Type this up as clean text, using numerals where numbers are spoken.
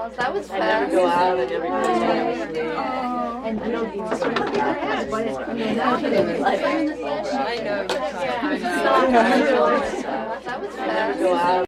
That was I never fast. go out and everything. And I don't even I know you're trying. That was fast. I never go out.